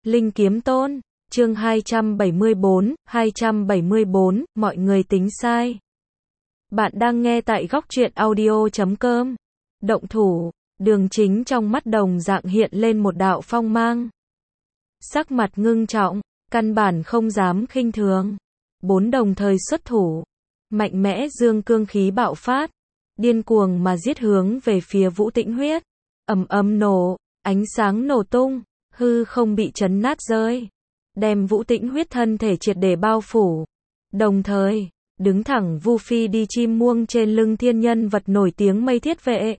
Linh Kiếm Tôn, chương 274, mọi người tính sai. Bạn đang nghe tại góc truyện audio.com. Động thủ, Đường Chính trong mắt đồng dạng hiện lên một đạo phong mang. Sắc mặt ngưng trọng, căn bản không dám khinh thường. Bốn đồng thời xuất thủ, mạnh mẽ dương cương khí bạo phát, điên cuồng mà giết hướng về phía Vũ Tĩnh Huyết. Ầm ầm nổ, ánh sáng nổ tung, hư không bị chấn nát rơi, đem Vũ Tĩnh Huyết thân thể triệt để bao phủ. Đồng thời, đứng thẳng Vu Phi đi chim muông trên lưng thiên nhân vật nổi tiếng Mây Thiết Vệ.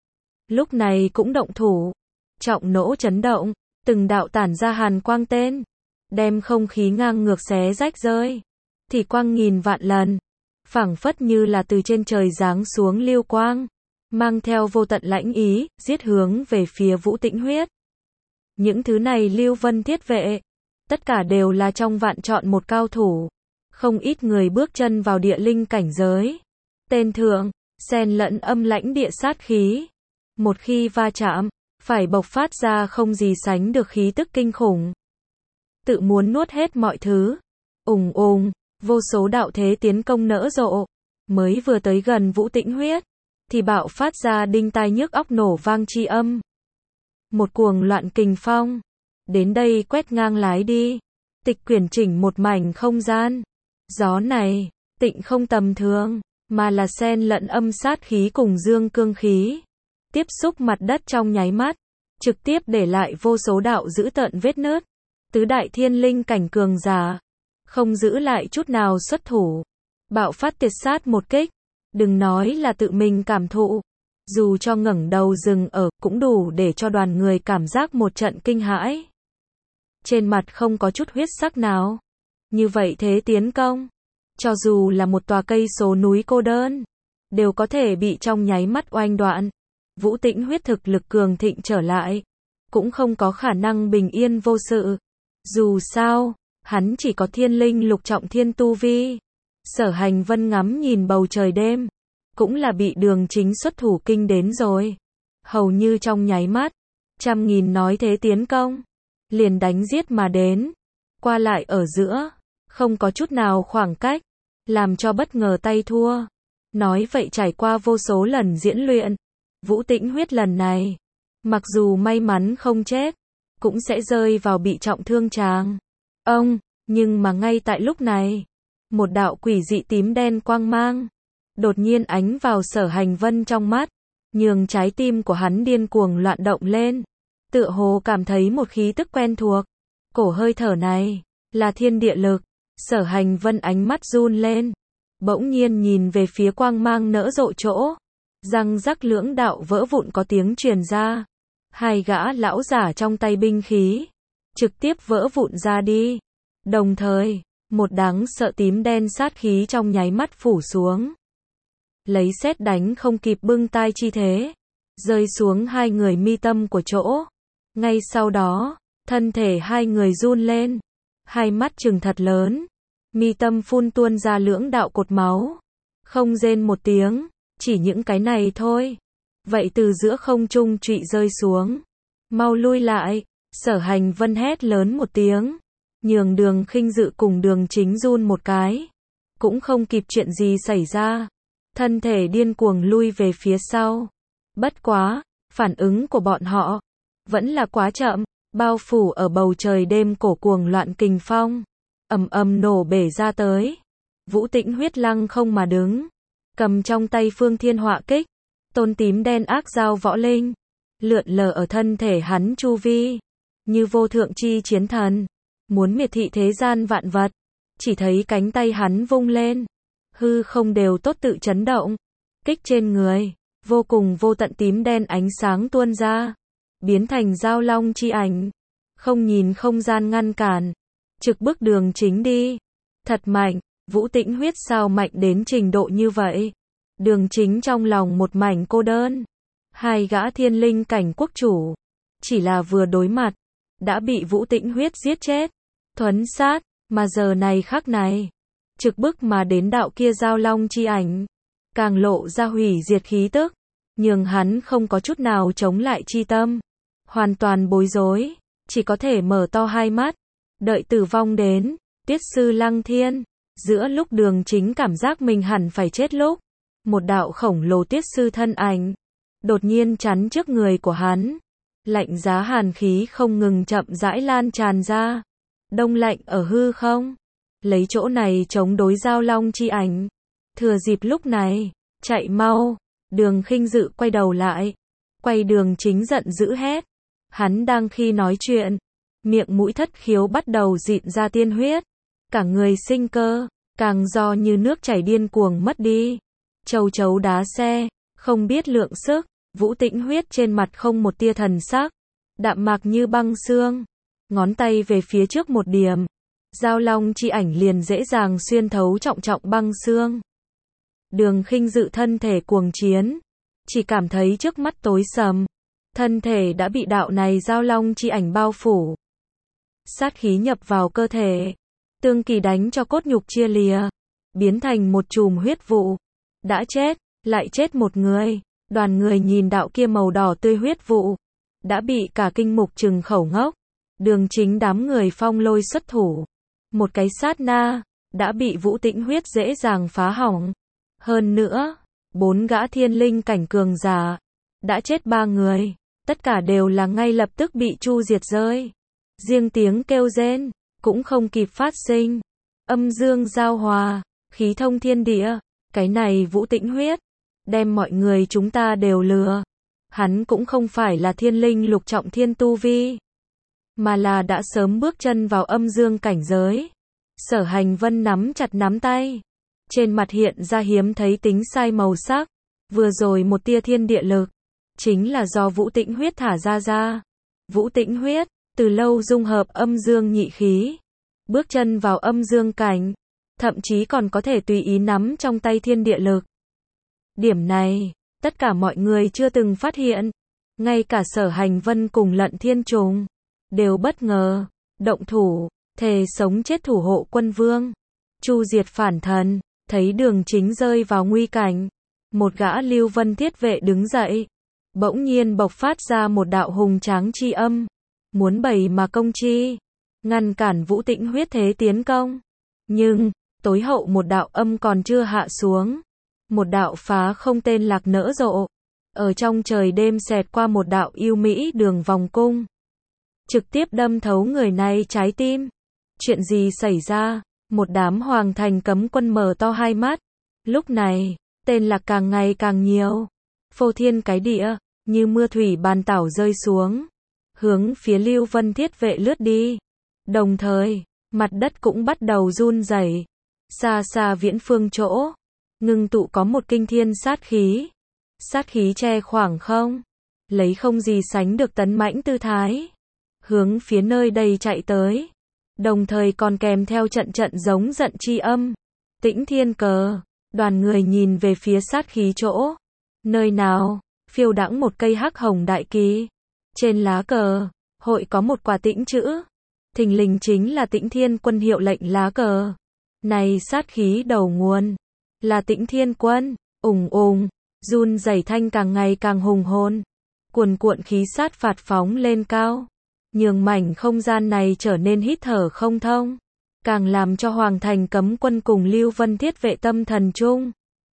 Lúc này cũng động thủ, trọng nỗ chấn động, từng đạo tản ra hàn quang tên, đem không khí ngang ngược xé rách rơi. Thì quang nghìn vạn lần, phảng phất như là từ trên trời giáng xuống lưu quang, mang theo vô tận lãnh ý, giết hướng về phía Vũ Tĩnh Huyết. Những thứ này Lưu Vân Thiết Vệ, tất cả đều là trong vạn chọn một cao thủ. Không ít người bước chân vào địa linh cảnh giới. Tên thượng, xen lẫn âm lãnh địa sát khí. Một khi va chạm, phải bộc phát ra không gì sánh được khí tức kinh khủng. Tự muốn nuốt hết mọi thứ. Ùng ùng, vô số đạo thế tiến công nở rộ. Mới vừa tới gần Vũ Tĩnh Huyết, thì bạo phát ra đinh tai nhức óc nổ vang chi âm. Một cuồng loạn kình phong, đến đây quét ngang lái đi, tịch quyển chỉnh một mảnh không gian. Gió này, tịnh không tầm thường, mà là xen lẫn âm sát khí cùng dương cương khí. Tiếp xúc mặt đất trong nháy mắt, trực tiếp để lại vô số đạo dữ tợn vết nứt. Tứ đại thiên linh cảnh cường giả, không giữ lại chút nào xuất thủ, bạo phát tiệt sát một kích. Đừng nói là tự mình cảm thụ, dù cho ngẩng đầu dừng ở, cũng đủ để cho đoàn người cảm giác một trận kinh hãi. Trên mặt không có chút huyết sắc nào. Như vậy thế tiến công, cho dù là một tòa cây số núi cô đơn, đều có thể bị trong nháy mắt oanh đoạn. Vũ Tĩnh Huyết thực lực cường thịnh trở lại, cũng không có khả năng bình yên vô sự. Dù sao, hắn chỉ có thiên linh lục trọng thiên tu vi. Sở Hành Vân ngắm nhìn bầu trời đêm, cũng là bị Đường Chính xuất thủ kinh đến rồi. Hầu như trong nháy mắt, trăm nghìn nói thế tiến công, liền đánh giết mà đến, qua lại ở giữa, không có chút nào khoảng cách, làm cho bất ngờ tay thua. Nói vậy trải qua vô số lần diễn luyện, Vũ Tĩnh Huyết lần này, mặc dù may mắn không chết, cũng sẽ rơi vào bị trọng thương tràng. Nhưng mà ngay tại lúc này, một đạo quỷ dị tím đen quang mang đột nhiên ánh vào Sở Hành Vân trong mắt, nhường trái tim của hắn điên cuồng loạn động lên, tựa hồ cảm thấy một khí tức quen thuộc. Cổ hơi thở này là thiên địa lực. Sở Hành Vân ánh mắt run lên, bỗng nhiên nhìn về phía quang mang nở rộ chỗ, răng rắc lưỡng đạo vỡ vụn có tiếng truyền ra. Hai gã lão giả trong tay binh khí trực tiếp vỡ vụn ra đi. Đồng thời, một đáng sợ tím đen sát khí trong nháy mắt phủ xuống, lấy sét đánh không kịp bưng tai chi thế, rơi xuống hai người mi tâm của chỗ. Ngay sau đó, thân thể hai người run lên, hai mắt trừng thật lớn, mi tâm phun tuôn ra lưỡng đạo cột máu, không rên một tiếng. Chỉ những cái này thôi, vậy từ giữa không trung trụy rơi xuống. Mau lui lại, Sở Hành Vân hét lớn một tiếng, nhường Đường Khinh Dự cùng Đường Chính run một cái, cũng không kịp chuyện gì xảy ra, thân thể điên cuồng lui về phía sau. Bất quá, phản ứng của bọn họ vẫn là quá chậm, bao phủ ở bầu trời đêm cổ cuồng loạn kình phong, ầm ầm nổ bể ra tới. Vũ Tĩnh Huyết lăng không mà đứng, cầm trong tay Phương Thiên Họa Kích, tôn tím đen ác dao võ linh, lượn lờ ở thân thể hắn chu vi, như vô thượng chi chiến thần, muốn miệt thị thế gian vạn vật. Chỉ thấy cánh tay hắn vung lên, hư không đều tốt tự chấn động, kích trên người, vô cùng vô tận tím đen ánh sáng tuôn ra, biến thành giao long chi ảnh, không nhìn không gian ngăn cản, trực bức Đường Chính đi. Thật mạnh, Vũ Tĩnh Huyết sao mạnh đến trình độ như vậy? Đường Chính trong lòng một mảnh cô đơn. Hai gã thiên linh cảnh quốc chủ, chỉ là vừa đối mặt, đã bị Vũ Tĩnh Huyết giết chết, thuấn sát, mà giờ này khắc này, trực bức mà đến đạo kia giao long chi ảnh, càng lộ ra hủy diệt khí tức, nhường hắn không có chút nào chống lại chi tâm, hoàn toàn bối rối. chỉ có thể mở to hai mắt, đợi tử vong đến. Tiết sư Lăng Thiên, giữa lúc Đường Chính cảm giác mình hẳn phải chết lúc, một đạo khổng lồ tiết sư thân ảnh đột nhiên chắn trước người của hắn. Lạnh giá hàn khí không ngừng chậm rãi lan tràn ra, đông lạnh ở hư không, lấy chỗ này chống đối Giao Long chi ảnh. Thừa dịp lúc này, chạy mau. Đường Khinh Dự quay đầu lại, quay Đường Chính giận dữ hét. Hắn đang khi nói chuyện, miệng mũi thất khiếu bắt đầu dịn ra tiên huyết, cả người sinh cơ càng do như nước chảy điên cuồng mất đi. Châu chấu đá xe, không biết lượng sức. Vũ Tĩnh Huyết trên mặt không một tia thần sắc, đạm mạc như băng xương, ngón tay về phía trước một điểm, Giao Long chi ảnh liền dễ dàng xuyên thấu trọng trọng băng xương. Đường Khinh Dự thân thể cuồng chiến, chỉ cảm thấy trước mắt tối sầm, thân thể đã bị đạo này Giao Long chi ảnh bao phủ. Sát khí nhập vào cơ thể, tương kỳ đánh cho cốt nhục chia lìa, biến thành một chùm huyết vụ. Đã chết, lại chết một người. Đoàn người nhìn đạo kia màu đỏ tươi huyết vụ, đã bị cả kinh mục trừng khẩu ngốc. Đường Chính đám người phong lôi xuất thủ, một cái sát na, đã bị Vũ Tĩnh Huyết dễ dàng phá hỏng. Hơn nữa, 4 gã thiên linh cảnh cường giả, đã chết 3 người, tất cả đều là ngay lập tức bị chu diệt rơi. Riêng tiếng kêu rên, cũng không kịp phát sinh. Âm dương giao hòa, khí thông thiên địa, cái này Vũ Tĩnh Huyết, đem mọi người chúng ta đều lừa. Hắn cũng không phải là thiên linh lục trọng thiên tu vi, mà là đã sớm bước chân vào âm dương cảnh giới. Sở Hành Vân nắm chặt nắm tay, trên mặt hiện ra hiếm thấy tính sai màu sắc. Vừa rồi một tia thiên địa lực, chính là do Vũ Tĩnh Huyết thả ra. Vũ Tĩnh Huyết, từ lâu dung hợp âm dương nhị khí, bước chân vào âm dương cảnh, thậm chí còn có thể tùy ý nắm trong tay thiên địa lực. Điểm này, tất cả mọi người chưa từng phát hiện. Ngay cả Sở Hành Vân cùng Lận Thiên Trùng đều bất ngờ, động thủ, thề sống chết thủ hộ quân vương, chu diệt phản thần. Thấy Đường Chính rơi vào nguy cảnh, một gã Lưu Vân Thiết Vệ đứng dậy, bỗng nhiên bộc phát ra một đạo hùng tráng chi âm, muốn bày mà công chi, ngăn cản Vũ Tĩnh Huyết thế tiến công. Nhưng, tối hậu một đạo âm còn chưa hạ xuống, một đạo phá không tên lạc nở rộ, ở trong trời đêm xẹt qua một đạo yêu mỹ đường vòng cung, trực tiếp đâm thấu người này trái tim. Chuyện gì xảy ra? Một đám hoàng thành cấm quân mở to hai mắt. Lúc này, tên lạc càng ngày càng nhiều, phô thiên cái địa, như mưa thủy bàn tảo rơi xuống, hướng phía Lưu Vân Thiết Vệ lướt đi. Đồng thời, mặt đất cũng bắt đầu run rẩy. Xa xa viễn phương chỗ, ngưng tụ có một kinh thiên sát khí. Sát khí che khoảng không, lấy không gì sánh được tấn mãnh tư thái, hướng phía nơi đây chạy tới. Đồng thời còn kèm theo trận trận giống giận chi âm. Tĩnh Thiên Cờ, đoàn người nhìn về phía sát khí chỗ. Nơi nào, phiêu đãng một cây hắc hồng đại kỳ. Trên lá cờ, hội có một quả tĩnh chữ. Thình lình chính là Tĩnh Thiên Quân hiệu lệnh lá cờ. Này sát khí đầu nguồn, là Tĩnh Thiên Quân. Ùng ùng, run rẩy thanh càng ngày càng hùng hồn. Cuồn cuộn khí sát phạt phóng lên cao, nhường mảnh không gian này trở nên hít thở không thông, càng làm cho Hoàng Thành cấm quân cùng Lưu Vân Thiết Vệ tâm thần chung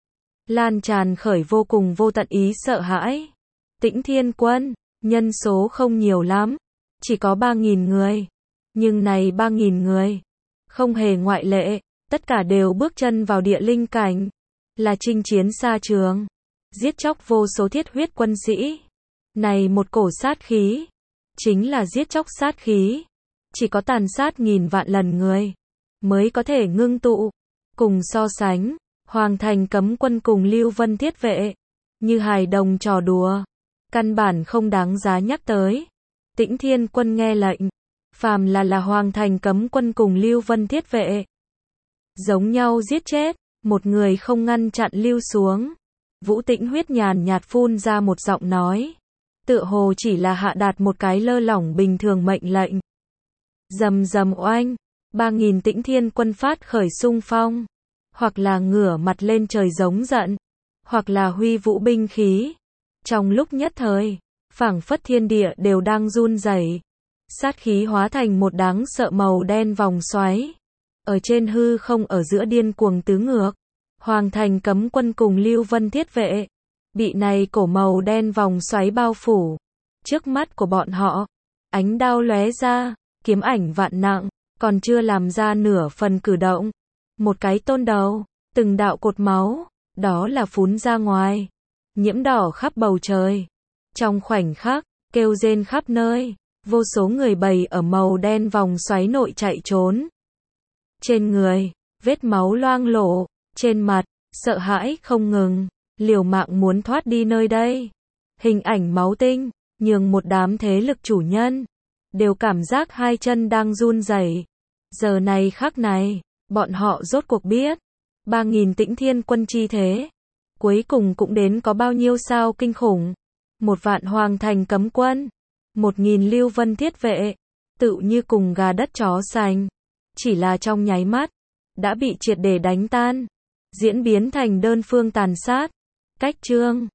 lan tràn khởi vô cùng vô tận ý sợ hãi. Tĩnh Thiên Quân, nhân số không nhiều lắm, chỉ có 3.000 người, nhưng này 3.000 người, không hề ngoại lệ, tất cả đều bước chân vào địa linh cảnh, là chinh chiến xa trường, giết chóc vô số thiết huyết quân sĩ. Này một cổ sát khí, chính là giết chóc sát khí, chỉ có tàn sát nghìn vạn lần người mới có thể ngưng tụ. Cùng so sánh, Hoàng Thành cấm quân cùng Lưu Vân Thiết Vệ, như hài đồng trò đùa, căn bản không đáng giá nhắc tới. Tĩnh Thiên Quân nghe lệnh, phàm là Hoàng Thành cấm quân cùng Lưu Vân Thiết Vệ, giống nhau giết chết, một người không ngăn chặn lưu xuống. Vũ Tĩnh Huyết nhàn nhạt phun ra một giọng nói, tựa hồ chỉ là hạ đạt một cái lơ lỏng bình thường mệnh lệnh. Rầm rầm oanh, 3.000 Tĩnh Thiên Quân phát khởi xung phong, hoặc là ngửa mặt lên trời giống giận, hoặc là huy vũ binh khí. Trong lúc nhất thời, phảng phất thiên địa đều đang run rẩy. Sát khí hóa thành một đáng sợ màu đen vòng xoáy. Ở trên hư không ở giữa điên cuồng tứ ngược. Hoàng thành cấm quân cùng Lưu Vân Thiết Vệ. Bị này cổ màu đen vòng xoáy bao phủ. Trước mắt của bọn họ. Ánh đao lóe ra. Kiếm ảnh vạn nặng. Còn chưa làm ra nửa phần cử động. Một cái tôn đầu. Từng đạo cột máu. Đó là phún ra ngoài. Nhiễm đỏ khắp bầu trời. Trong khoảnh khắc. Kêu rên khắp nơi. Vô số người bầy ở màu đen vòng xoáy nội chạy trốn. Trên người, vết máu loang lổ, trên mặt, sợ hãi không ngừng, liều mạng muốn thoát đi nơi đây. Hình ảnh máu tinh, nhường một đám thế lực chủ nhân, đều cảm giác hai chân đang run rẩy. Giờ này khắc này, bọn họ rốt cuộc biết, 3.000 Tĩnh Thiên quân chi thế, cuối cùng cũng đến có bao nhiêu sao kinh khủng. 1 vạn hoàng thành cấm quân, 1.000 Lưu Vân Thiết Vệ, tự như cùng gà đất chó sành. Chỉ là trong nháy mắt, đã bị triệt để đánh tan, diễn biến thành đơn phương tàn sát. Cách chương